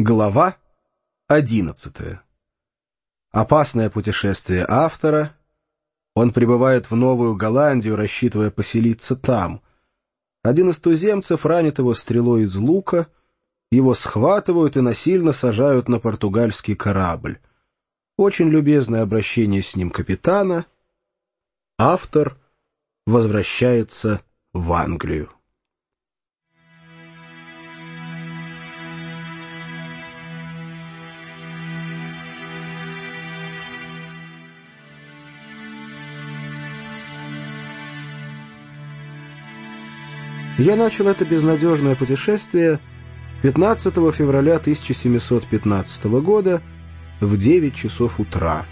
Глава 11. Опасное путешествие автора. Он прибывает в Новую Голландию, рассчитывая поселиться там. Один из туземцев ранит его стрелой из лука, его схватывают и насильно сажают на португальский корабль. Очень любезное обращение с ним капитана. Автор возвращается в Англию. Я начал это безнадежное путешествие 15 февраля 1715 года в 9 часов утра.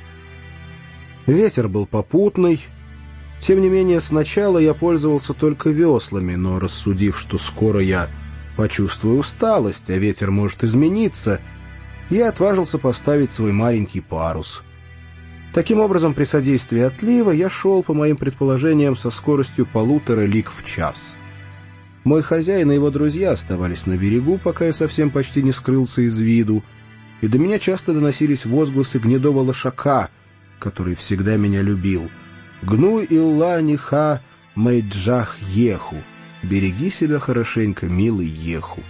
Ветер был попутный. Тем не менее, сначала я пользовался только веслами, но, рассудив, что скоро я почувствую усталость, а ветер может измениться, я отважился поставить свой маленький парус. Таким образом, при содействии отлива я шел, по моим предположениям, со скоростью 1,5 лиг в час. Мой хозяин и его друзья оставались на берегу, пока я совсем почти не скрылся из виду, и до меня часто доносились возгласы гнедого лошака, который всегда меня любил. «Гну илла ниха мэйджах еху» — «Береги себя хорошенько, милый еху».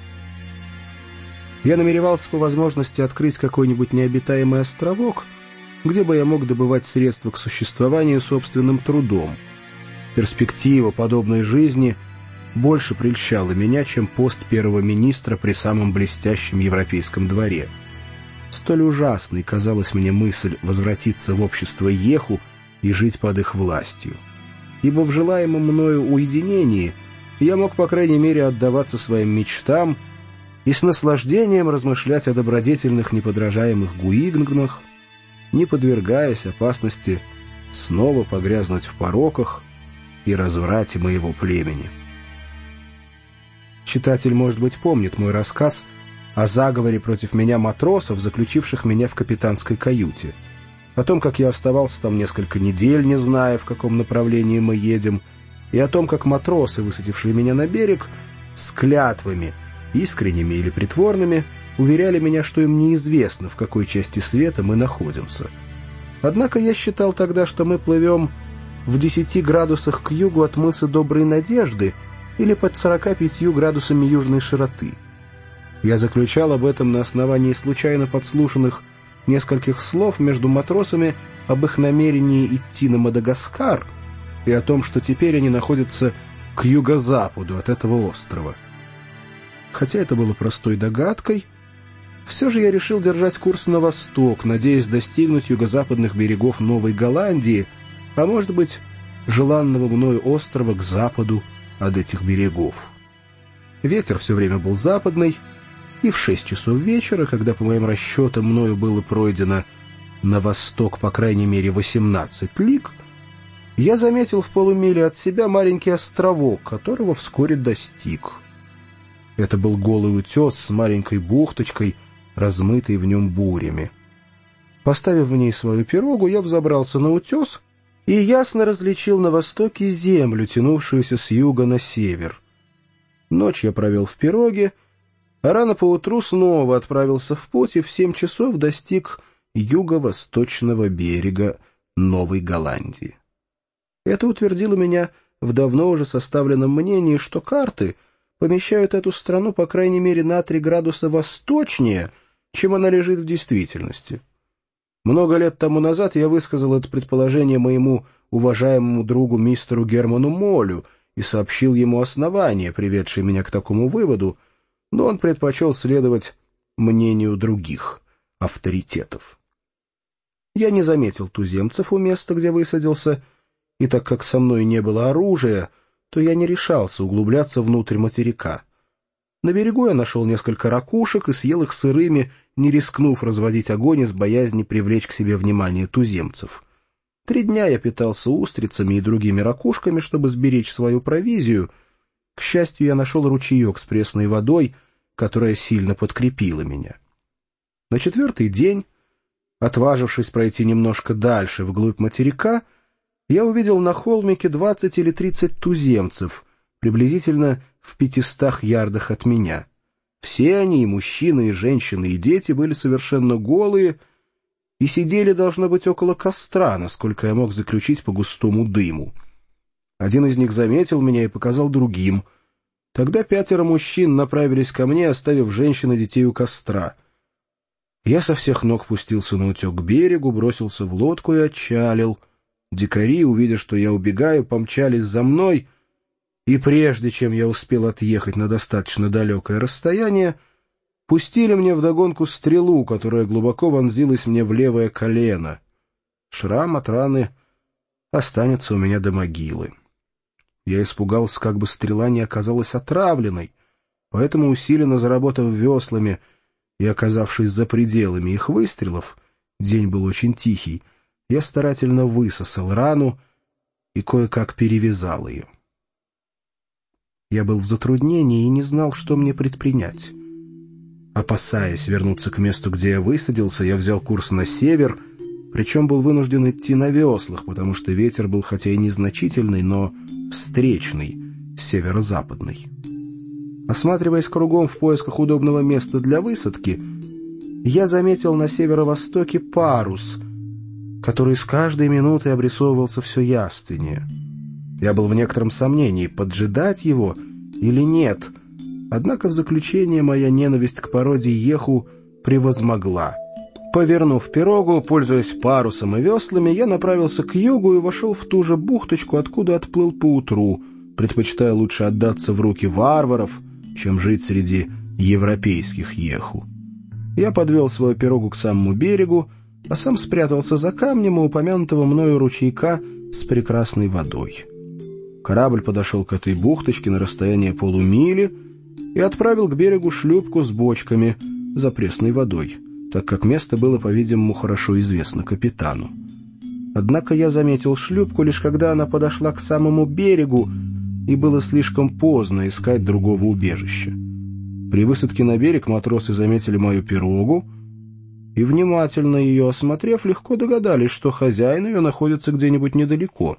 Я намеревался по возможности открыть какой-нибудь необитаемый островок, где бы я мог добывать средства к существованию собственным трудом. Перспектива подобной жизни больше прельщала меня, чем пост первого министра при самом блестящем европейском дворе. Столь ужасной казалась мне мысль возвратиться в общество еху и жить под их властью. Ибо в желаемом мною уединении я мог, по крайней мере, отдаваться своим мечтам и с наслаждением размышлять о добродетельных неподражаемых гуигнгмах, не подвергаясь опасности снова погрязнуть в пороках и разврате моего племени. Читатель, может быть, помнит мой рассказ о заговоре против меня матросов, заключивших меня в капитанской каюте, о том, как я оставался там несколько недель, не зная, в каком направлении мы едем, и о том, как матросы, высадившие меня на берег, с клятвами, искренними или притворными, уверяли меня, что им неизвестно, в какой части света мы находимся. Однако я считал тогда, что мы плывем в 10 градусах к югу от мыса Доброй Надежды или под 45 градусами южной широты. Я заключал об этом на основании случайно подслушанных нескольких слов между матросами об их намерении идти на Мадагаскар и о том, что теперь они находятся к юго-западу от этого острова. Хотя это было простой догадкой, все же я решил держать курс на восток, надеясь достигнуть юго-западных берегов Новой Голландии, а может быть, желанного мною острова к западу от этих берегов. Ветер все время был западный, и в 6 часов вечера, когда, по моим расчетам, мною было пройдено на восток по крайней мере 18 лиг, я заметил в полумиле от себя маленький островок, которого вскоре достиг. Это был голый утес с маленькой бухточкой, размытой в нем бурями. Поставив в ней свою пирогу, я взобрался на утес и ясно различил на востоке землю, тянувшуюся с юга на север. Ночь я провел в пироге, а рано поутру снова отправился в путь и в 7 часов достиг юго-восточного берега Новой Голландии. Это утвердило меня в давно уже составленном мнении, что карты помещают эту страну по крайней мере на 3 градуса восточнее, чем она лежит в действительности. Много лет тому назад я высказал это предположение моему уважаемому другу мистеру Герману Молю и сообщил ему основания, приведшие меня к такому выводу, но он предпочел следовать мнению других авторитетов. Я не заметил туземцев у места, где высадился, и так как со мной не было оружия, то я не решался углубляться внутрь материка. На берегу я нашел несколько ракушек и съел их сырыми, не рискнув разводить огонь из боязни привлечь к себе внимание туземцев. 3 дня я питался устрицами и другими ракушками, чтобы сберечь свою провизию. К счастью, я нашел ручеек с пресной водой, которая сильно подкрепила меня. На 4-й день, отважившись пройти немножко дальше, вглубь материка, я увидел на холмике 20 или 30 туземцев, приблизительно в 500 ярдах от меня. Все они, и мужчины, и женщины, и дети, были совершенно голые и сидели, должно быть, около костра, насколько я мог заключить по густому дыму. Один из них заметил меня и показал другим. Тогда 5 мужчин направились ко мне, оставив женщин и детей у костра. Я со всех ног пустился наутек к берегу, бросился в лодку и отчалил. Дикари, увидя, что я убегаю, помчались за мной, и прежде чем я успел отъехать на достаточно далекое расстояние, пустили мне вдогонку стрелу, которая глубоко вонзилась мне в левое колено. Шрам от раны останется у меня до могилы. Я испугался, как бы стрела не оказалась отравленной, поэтому, усиленно заработав веслами и оказавшись за пределами их выстрелов, день был очень тихий, я старательно высосал рану и кое-как перевязал ее. Я был в затруднении и не знал, что мне предпринять. Опасаясь вернуться к месту, где я высадился, я взял курс на север, причем был вынужден идти на веслах, потому что ветер был хотя и незначительный, но встречный, северо-западный. Осматриваясь кругом в поисках удобного места для высадки, я заметил на северо-востоке парус, который с каждой минутой обрисовывался все явственнее. Я был в некотором сомнении, поджидать его или нет, однако в заключение моя ненависть к породе еху превозмогла. Повернув пирогу, пользуясь парусом и веслами, я направился к югу и вошел в ту же бухточку, откуда отплыл поутру, предпочитая лучше отдаться в руки варваров, чем жить среди европейских еху. Я подвел свою пирогу к самому берегу, а сам спрятался за камнем у упомянутого мною ручейка с прекрасной водой. Корабль подошел к этой бухточке на расстояние полумили и отправил к берегу шлюпку с бочками за пресной водой, так как место было, по-видимому, хорошо известно капитану. Однако я заметил шлюпку лишь когда она подошла к самому берегу, и было слишком поздно искать другого убежища. При высадке на берег матросы заметили мою пирогу и, внимательно ее осмотрев, легко догадались, что хозяин ее находится где-нибудь недалеко.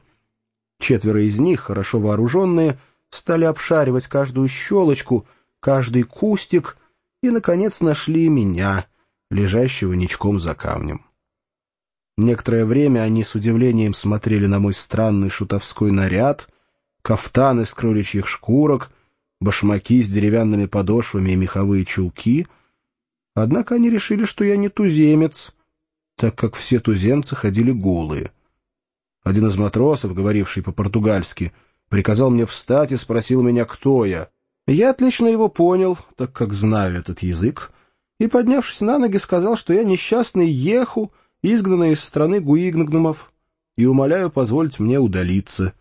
4 из них, хорошо вооруженные, стали обшаривать каждую щелочку, каждый кустик и, наконец, нашли меня, лежащего ничком за камнем. Некоторое время они с удивлением смотрели на мой странный шутовской наряд, кафтан из кроличьих шкурок, башмаки с деревянными подошвами и меховые чулки. Однако они решили, что я не туземец, так как все туземцы ходили голые. Один из матросов, говоривший по-португальски, приказал мне встать и спросил меня, кто я. Я отлично его понял, так как знаю этот язык, и, поднявшись на ноги, сказал, что я несчастный еху, изгнанный из страны гуигнгнумов, и умоляю позволить мне удалиться.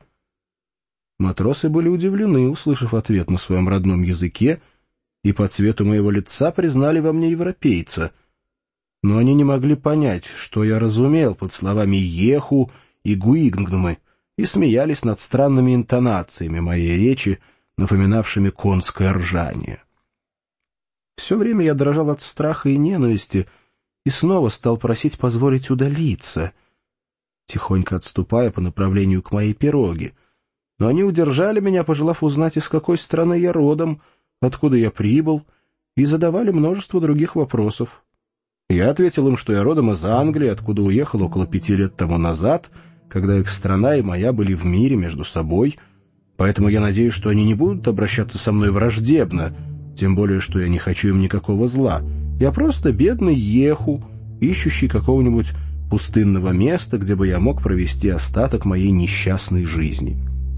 Матросы были удивлены, услышав ответ на своем родном языке, и по цвету моего лица признали во мне европейца. Но они не могли понять, что я разумел под словами «еху» и «гуигнгнумы», и смеялись над странными интонациями моей речи, напоминавшими конское ржание. Все время я дрожал от страха и ненависти и снова стал просить позволить удалиться, тихонько отступая по направлению к моей пироге. Но они удержали меня, пожелав узнать, из какой страны я родом, откуда я прибыл, и задавали множество других вопросов. Я ответил им, что я родом из Англии, откуда уехал около 5 лет тому назад, когда их страна и моя были в мире между собой, поэтому я надеюсь, что они не будут обращаться со мной враждебно, тем более, что я не хочу им никакого зла. Я просто бедный еху, ищущий какого-нибудь пустынного места, где бы я мог провести остаток моей несчастной жизни.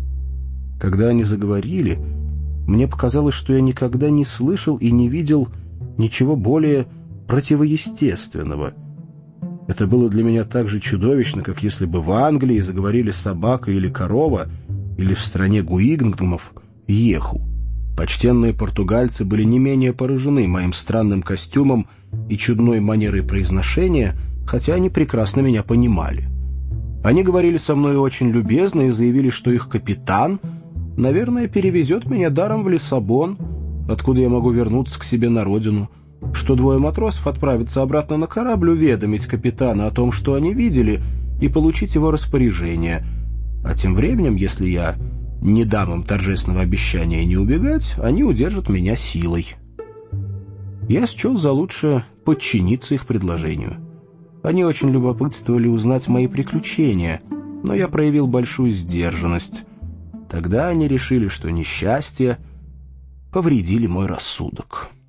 Когда они заговорили, мне показалось, что я никогда не слышал и не видел ничего более противоестественного. Это было для меня так же чудовищно, как если бы в Англии заговорили собака или корова, или в стране гуигнгнумов еху. Почтенные португальцы были не менее поражены моим странным костюмом и чудной манерой произношения, хотя они прекрасно меня понимали. Они говорили со мной очень любезно и заявили, что их капитан, наверное, перевезет меня даром в Лиссабон, откуда я могу вернуться к себе на родину, что 2 матросов отправятся обратно на корабль уведомить капитана о том, что они видели, и получить его распоряжение. А тем временем, если я не дам им торжественного обещания не убегать, они удержат меня силой. Я счел за лучшее подчиниться их предложению. Они очень любопытствовали узнать мои приключения, но я проявил большую сдержанность. Тогда они решили, что несчастья повредили мой рассудок».